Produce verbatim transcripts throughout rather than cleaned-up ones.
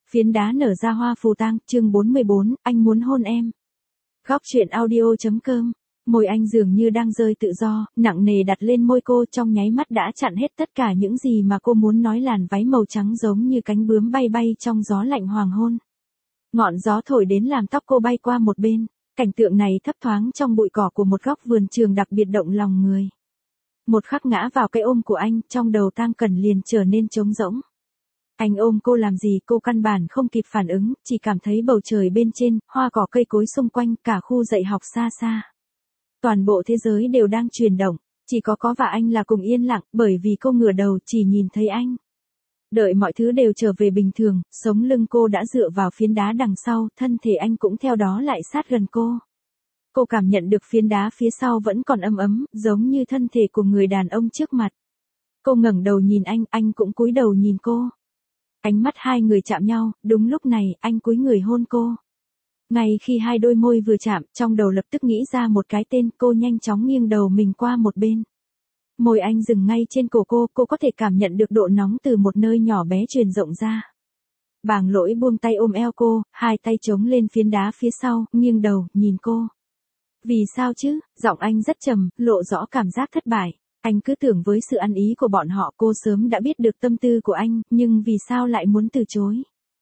Phiến đá nở ra hoa phù tang, chương bốn mươi bốn, anh muốn hôn em. Góc truyện audio.com. Môi anh dường như đang rơi tự do, nặng nề đặt lên môi cô, trong nháy mắt đã chặn hết tất cả những gì mà cô muốn nói. Làn váy màu trắng giống như cánh bướm bay bay trong gió lạnh hoàng hôn. Ngọn gió thổi đến làm tóc cô bay qua một bên. Cảnh tượng này thấp thoáng trong bụi cỏ của một góc vườn trường đặc biệt động lòng người. Một khắc ngã vào cái ôm của anh, trong đầu Tang Cẩn liền trở nên trống rỗng. Anh ôm cô làm gì, cô căn bản không kịp phản ứng, chỉ cảm thấy bầu trời bên trên, hoa cỏ cây cối xung quanh, cả khu dạy học xa xa. Toàn bộ thế giới đều đang chuyển động, chỉ có có và anh là cùng yên lặng, bởi vì cô ngửa đầu chỉ nhìn thấy anh. Đợi mọi thứ đều trở về bình thường, sống lưng cô đã dựa vào phiến đá đằng sau, thân thể anh cũng theo đó lại sát gần cô. Cô cảm nhận được phiến đá phía sau vẫn còn ấm ấm, giống như thân thể của người đàn ông trước mặt. Cô ngẩng đầu nhìn anh, anh cũng cúi đầu nhìn cô. Ánh mắt hai người chạm nhau, đúng lúc này, anh cúi người hôn cô. Ngay khi hai đôi môi vừa chạm, trong đầu lập tức nghĩ ra một cái tên, cô nhanh chóng nghiêng đầu mình qua một bên. Môi anh dừng ngay trên cổ cô, cô có thể cảm nhận được độ nóng từ một nơi nhỏ bé truyền rộng ra. Bàng Lỗi buông tay ôm eo cô, hai tay chống lên phiến đá phía sau, nghiêng đầu, nhìn cô. Vì sao chứ, giọng anh rất trầm, lộ rõ cảm giác thất bại. Anh cứ tưởng với sự ăn ý của bọn họ cô sớm đã biết được tâm tư của anh, nhưng vì sao lại muốn từ chối.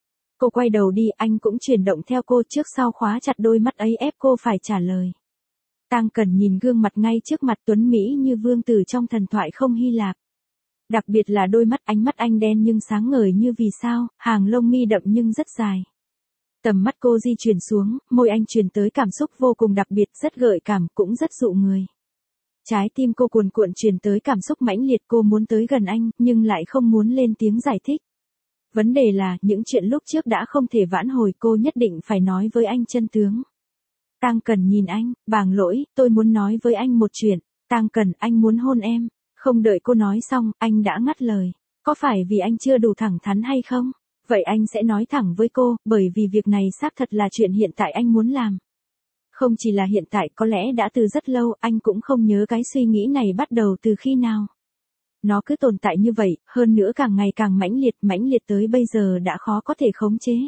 Cô quay đầu đi, anh cũng chuyển động theo cô, trước sau khóa chặt đôi mắt ấy ép cô phải trả lời. Tang Cẩn nhìn gương mặt ngay trước mặt, tuấn mỹ như vương tử trong thần thoại không Hy Lạp. Đặc biệt là đôi mắt, ánh mắt anh đen nhưng sáng ngời như vì sao, hàng lông mi đậm nhưng rất dài. Tầm mắt cô di chuyển xuống, môi anh truyền tới cảm xúc vô cùng đặc biệt, rất gợi cảm, cũng rất dụ người. Trái tim cô cuồn cuộn truyền tới cảm xúc mãnh liệt, cô muốn tới gần anh, nhưng lại không muốn lên tiếng giải thích. Vấn đề là, những chuyện lúc trước đã không thể vãn hồi, cô nhất định phải nói với anh chân tướng. Tang Cẩn nhìn anh, Bàng Lỗi, tôi muốn nói với anh một chuyện. Tang Cẩn, anh muốn hôn em. Không đợi cô nói xong, anh đã ngắt lời. Có phải vì anh chưa đủ thẳng thắn hay không? Vậy anh sẽ nói thẳng với cô, bởi vì việc này xác thật là chuyện hiện tại anh muốn làm. Không chỉ là hiện tại, có lẽ đã từ rất lâu, anh cũng không nhớ cái suy nghĩ này bắt đầu từ khi nào. Nó cứ tồn tại như vậy, hơn nữa càng ngày càng mãnh liệt, mãnh liệt tới bây giờ đã khó có thể khống chế.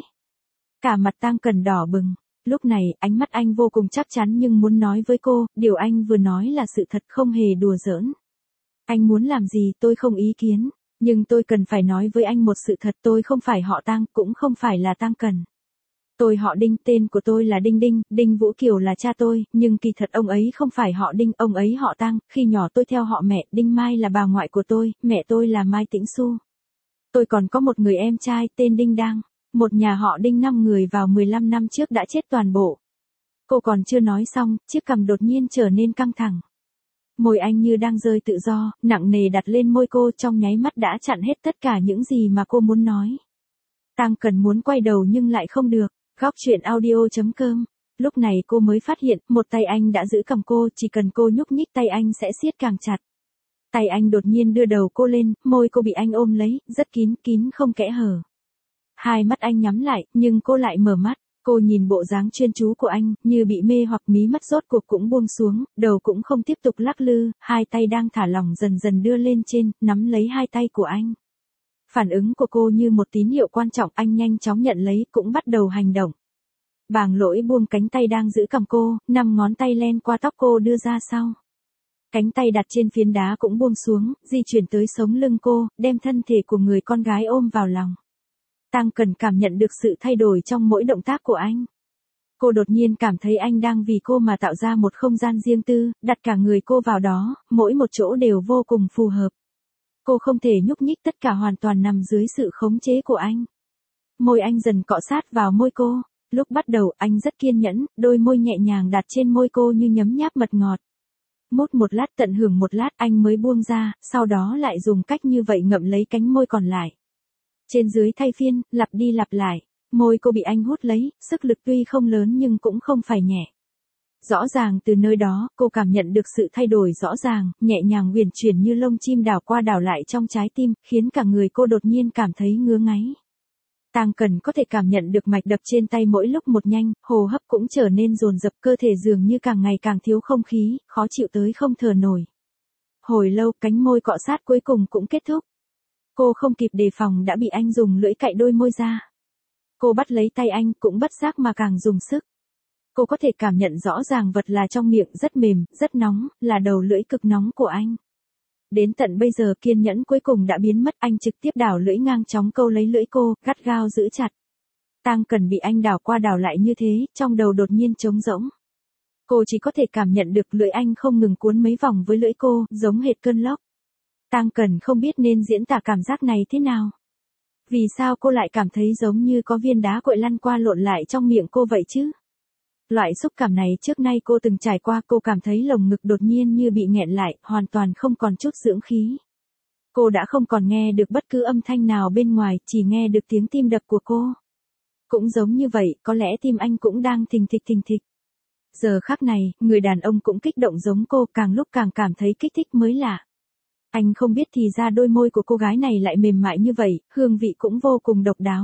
Cả mặt Tang Cẩn đỏ bừng. Lúc này, ánh mắt anh vô cùng chắc chắn nhưng muốn nói với cô, điều anh vừa nói là sự thật, không hề đùa giỡn. Anh muốn làm gì tôi không ý kiến, nhưng tôi cần phải nói với anh một sự thật, tôi không phải họ Tang, cũng không phải là Tang Cẩn. Tôi họ Đinh, tên của tôi là Đinh Đinh, Đinh Vũ Kiều là cha tôi, nhưng kỳ thật ông ấy không phải họ Đinh, ông ấy họ Tang, khi nhỏ tôi theo họ mẹ, Đinh Mai là bà ngoại của tôi, mẹ tôi là Mai Tĩnh Xu. Tôi còn có một người em trai tên Đinh Đang, một nhà họ Đinh năm người vào mười lăm năm trước đã chết toàn bộ. Cô còn chưa nói xong, chiếc cằm đột nhiên trở nên căng thẳng. Môi anh như đang rơi tự do, nặng nề đặt lên môi cô, trong nháy mắt đã chặn hết tất cả những gì mà cô muốn nói. Tang Cẩn muốn quay đầu nhưng lại không được. Góc truyện audio.com. Lúc này cô mới phát hiện, một tay anh đã giữ cầm cô, chỉ cần cô nhúc nhích tay anh sẽ siết càng chặt. Tay anh đột nhiên đưa đầu cô lên, môi cô bị anh ôm lấy, rất kín, kín không kẽ hở. Hai mắt anh nhắm lại, nhưng cô lại mở mắt. Cô nhìn bộ dáng chuyên chú của anh, như bị mê hoặc, mí mắt rốt cuộc cũng buông xuống, đầu cũng không tiếp tục lắc lư, hai tay đang thả lỏng dần dần đưa lên trên, nắm lấy hai tay của anh. Phản ứng của cô như một tín hiệu quan trọng, anh nhanh chóng nhận lấy, cũng bắt đầu hành động. Bàng Lỗi buông cánh tay đang giữ cầm cô, năm ngón tay len qua tóc cô đưa ra sau. Cánh tay đặt trên phiến đá cũng buông xuống, di chuyển tới sống lưng cô, đem thân thể của người con gái ôm vào lòng. Tang Cẩn cảm nhận được sự thay đổi trong mỗi động tác của anh. Cô đột nhiên cảm thấy anh đang vì cô mà tạo ra một không gian riêng tư, đặt cả người cô vào đó, mỗi một chỗ đều vô cùng phù hợp. Cô không thể nhúc nhích, tất cả hoàn toàn nằm dưới sự khống chế của anh. Môi anh dần cọ sát vào môi cô. Lúc bắt đầu anh rất kiên nhẫn, đôi môi nhẹ nhàng đặt trên môi cô như nhấm nháp mật ngọt. Mút một lát, tận hưởng một lát anh mới buông ra, sau đó lại dùng cách như vậy ngậm lấy cánh môi còn lại. Trên dưới thay phiên, lặp đi lặp lại, môi cô bị anh hút lấy, sức lực tuy không lớn nhưng cũng không phải nhẹ. Rõ ràng từ nơi đó, cô cảm nhận được sự thay đổi rõ ràng, nhẹ nhàng huyền chuyển như lông chim đảo qua đảo lại trong trái tim, khiến cả người cô đột nhiên cảm thấy ngứa ngáy. Tang Cẩn có thể cảm nhận được mạch đập trên tay mỗi lúc một nhanh, hô hấp cũng trở nên dồn dập, cơ thể dường như càng ngày càng thiếu không khí, khó chịu tới không thở nổi. Hồi lâu, cánh môi cọ sát cuối cùng cũng kết thúc. Cô không kịp đề phòng đã bị anh dùng lưỡi cạy đôi môi ra. Cô bắt lấy tay anh cũng bất giác mà càng dùng sức. Cô có thể cảm nhận rõ ràng vật là trong miệng rất mềm, rất nóng, là đầu lưỡi cực nóng của anh. Đến tận bây giờ kiên nhẫn cuối cùng đã biến mất, anh trực tiếp đảo lưỡi ngang chóng câu lấy lưỡi cô, gắt gao giữ chặt. Tang Cần bị anh đảo qua đảo lại như thế, trong đầu đột nhiên trống rỗng. Cô chỉ có thể cảm nhận được lưỡi anh không ngừng cuốn mấy vòng với lưỡi cô, giống hệt cơn lốc. Tang Cần không biết nên diễn tả cảm giác này thế nào. Vì sao cô lại cảm thấy giống như có viên đá cuội lăn qua lộn lại trong miệng cô vậy chứ? Loại xúc cảm này trước nay cô từng trải qua, cô cảm thấy lồng ngực đột nhiên như bị nghẹn lại, hoàn toàn không còn chút dưỡng khí. Cô đã không còn nghe được bất cứ âm thanh nào bên ngoài, chỉ nghe được tiếng tim đập của cô. Cũng giống như vậy, có lẽ tim anh cũng đang thình thịch thình thịch. Giờ khắc này, người đàn ông cũng kích động giống cô, càng lúc càng cảm thấy kích thích mới lạ. Anh không biết thì ra đôi môi của cô gái này lại mềm mại như vậy, hương vị cũng vô cùng độc đáo.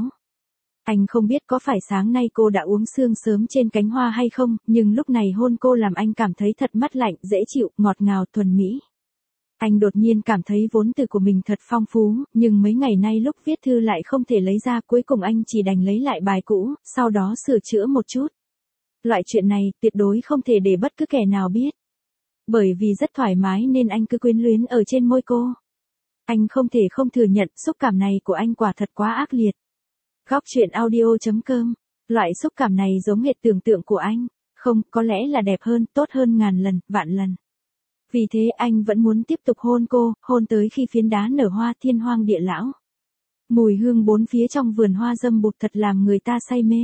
Anh không biết có phải sáng nay cô đã uống sương sớm trên cánh hoa hay không, nhưng lúc này hôn cô làm anh cảm thấy thật mát lạnh, dễ chịu, ngọt ngào, thuần mỹ. Anh đột nhiên cảm thấy vốn từ của mình thật phong phú, nhưng mấy ngày nay lúc viết thư lại không thể lấy ra, cuối cùng anh chỉ đành lấy lại bài cũ, sau đó sửa chữa một chút. Loại chuyện này tuyệt đối không thể để bất cứ kẻ nào biết. Bởi vì rất thoải mái nên anh cứ quyến luyến ở trên môi cô. Anh không thể không thừa nhận xúc cảm này của anh quả thật quá ác liệt. Góc truyện audio chấm com. Loại xúc cảm này giống hệt tưởng tượng của anh. Không, có lẽ là đẹp hơn, tốt hơn ngàn lần, vạn lần. Vì thế anh vẫn muốn tiếp tục hôn cô, hôn tới khi phiến đá nở hoa, thiên hoang địa lão. Mùi hương bốn phía trong vườn hoa dâm bụt thật làm người ta say mê.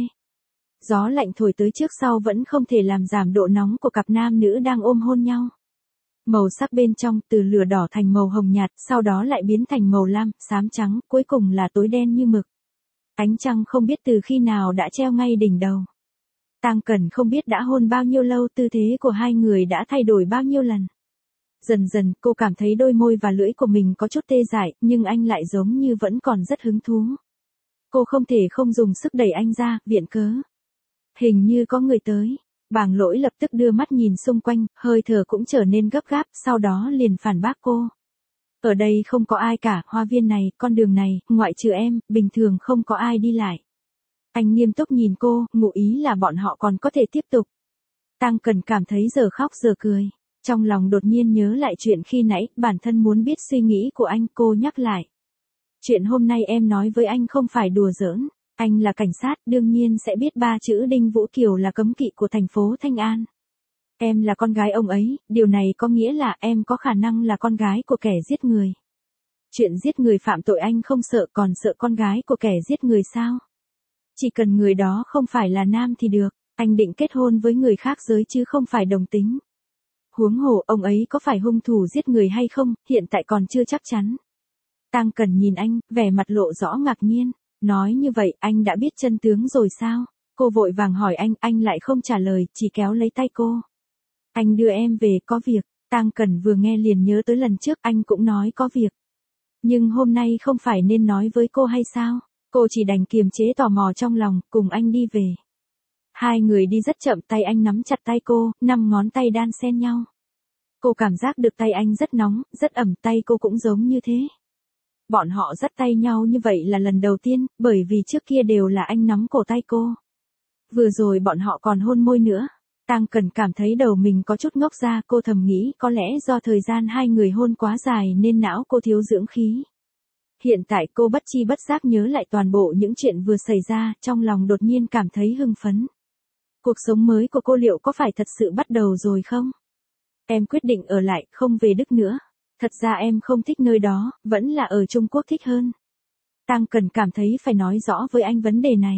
Gió lạnh thổi tới trước sau vẫn không thể làm giảm độ nóng của cặp nam nữ đang ôm hôn nhau. Màu sắc bên trong từ lửa đỏ thành màu hồng nhạt, sau đó lại biến thành màu lam, xám trắng, cuối cùng là tối đen như mực. Ánh trăng không biết từ khi nào đã treo ngay đỉnh đầu. Tang Cần không biết đã hôn bao nhiêu lâu, tư thế của hai người đã thay đổi bao nhiêu lần. Dần dần cô cảm thấy đôi môi và lưỡi của mình có chút tê dại, nhưng anh lại giống như vẫn còn rất hứng thú. Cô không thể không dùng sức đẩy anh ra, viện cớ. Hình như có người tới. Bàng Lỗi lập tức đưa mắt nhìn xung quanh, hơi thở cũng trở nên gấp gáp, sau đó liền phản bác cô. Ở đây không có ai cả, hoa viên này, con đường này, ngoại trừ em, bình thường không có ai đi lại. Anh nghiêm túc nhìn cô, ngụ ý là bọn họ còn có thể tiếp tục. Tang Cần cảm thấy giờ khóc giờ cười. Trong lòng đột nhiên nhớ lại chuyện khi nãy, bản thân muốn biết suy nghĩ của anh, cô nhắc lại. Chuyện hôm nay em nói với anh không phải đùa giỡn. Anh là cảnh sát, đương nhiên sẽ biết ba chữ Đinh Vũ Kiều là cấm kỵ của thành phố Thanh An. Em là con gái ông ấy, điều này có nghĩa là em có khả năng là con gái của kẻ giết người. Chuyện giết người phạm tội anh không sợ, còn sợ con gái của kẻ giết người sao? Chỉ cần người đó không phải là nam thì được, anh định kết hôn với người khác giới chứ không phải đồng tính. Huống hồ ông ấy có phải hung thủ giết người hay không, hiện tại còn chưa chắc chắn. Tang Cần nhìn anh, vẻ mặt lộ rõ ngạc nhiên. Nói như vậy, anh đã biết chân tướng rồi sao? Cô vội vàng hỏi anh, anh lại không trả lời, chỉ kéo lấy tay cô. Anh đưa em về, có việc. Tang Cần vừa nghe liền nhớ tới lần trước anh cũng nói có việc. Nhưng hôm nay không phải nên nói với cô hay sao? Cô chỉ đành kiềm chế tò mò trong lòng, cùng anh đi về. Hai người đi rất chậm, tay anh nắm chặt tay cô, năm ngón tay đan xen nhau. Cô cảm giác được tay anh rất nóng, rất ẩm, tay cô cũng giống như thế. Bọn họ dắt tay nhau như vậy là lần đầu tiên, bởi vì trước kia đều là anh nắm cổ tay cô. Vừa rồi bọn họ còn hôn môi nữa. Tang Cần cảm thấy đầu mình có chút ngốc ra, cô thầm nghĩ có lẽ do thời gian hai người hôn quá dài nên não cô thiếu dưỡng khí. Hiện tại cô bất chi bất giác nhớ lại toàn bộ những chuyện vừa xảy ra, trong lòng đột nhiên cảm thấy hưng phấn. Cuộc sống mới của cô liệu có phải thật sự bắt đầu rồi không? Em quyết định ở lại, không về Đức nữa. Thật ra em không thích nơi đó, vẫn là ở Trung Quốc thích hơn. Tang Cần cảm thấy phải nói rõ với anh vấn đề này.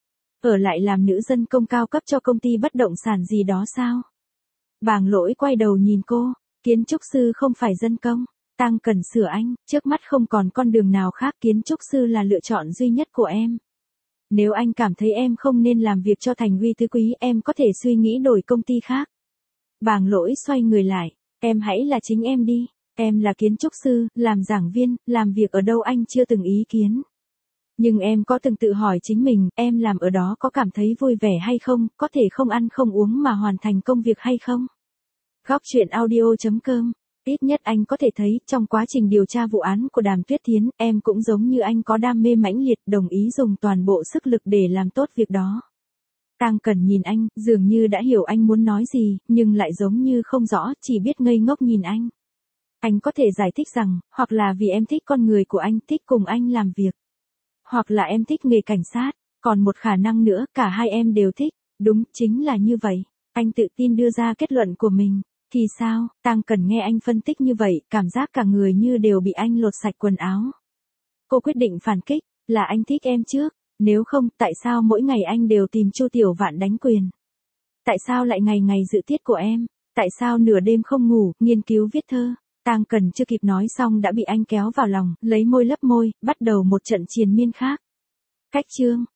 Ở lại làm nữ dân công cao cấp cho công ty bất động sản gì đó sao? Bàng Lỗi quay đầu nhìn cô, kiến trúc sư không phải dân công. Tang Cần sửa anh, trước mắt không còn con đường nào khác, kiến trúc sư là lựa chọn duy nhất của em. Nếu anh cảm thấy em không nên làm việc cho Thành Huy Tứ Quý, em có thể suy nghĩ đổi công ty khác. Bàng Lỗi xoay người lại, em hãy là chính em đi. Em là kiến trúc sư, làm giảng viên, làm việc ở đâu anh chưa từng ý kiến. Nhưng em có từng tự hỏi chính mình, em làm ở đó có cảm thấy vui vẻ hay không, có thể không ăn không uống mà hoàn thành công việc hay không? Góc truyện audio chấm com Ít nhất anh có thể thấy, trong quá trình điều tra vụ án của Đàm Tuyết Thiến, em cũng giống như anh có đam mê mãnh liệt, đồng ý dùng toàn bộ sức lực để làm tốt việc đó. Tang Cẩn nhìn anh, dường như đã hiểu anh muốn nói gì, nhưng lại giống như không rõ, chỉ biết ngây ngốc nhìn anh. Anh có thể giải thích rằng, hoặc là vì em thích con người của anh, thích cùng anh làm việc. Hoặc là em thích nghề cảnh sát, còn một khả năng nữa, cả hai em đều thích. Đúng, chính là như vậy. Anh tự tin đưa ra kết luận của mình. Thì sao? Tang Cẩn nghe anh phân tích như vậy, cảm giác cả người như đều bị anh lột sạch quần áo. Cô quyết định phản kích, là anh thích em trước. Nếu không, tại sao mỗi ngày anh đều tìm Chu Tiểu Vạn đánh quyền? Tại sao lại ngày ngày dự tiết của em? Tại sao nửa đêm không ngủ, nghiên cứu viết thơ? Tang Cẩn chưa kịp nói xong đã bị anh kéo vào lòng, lấy môi lấp môi, bắt đầu một trận triền miên khác. Cách chương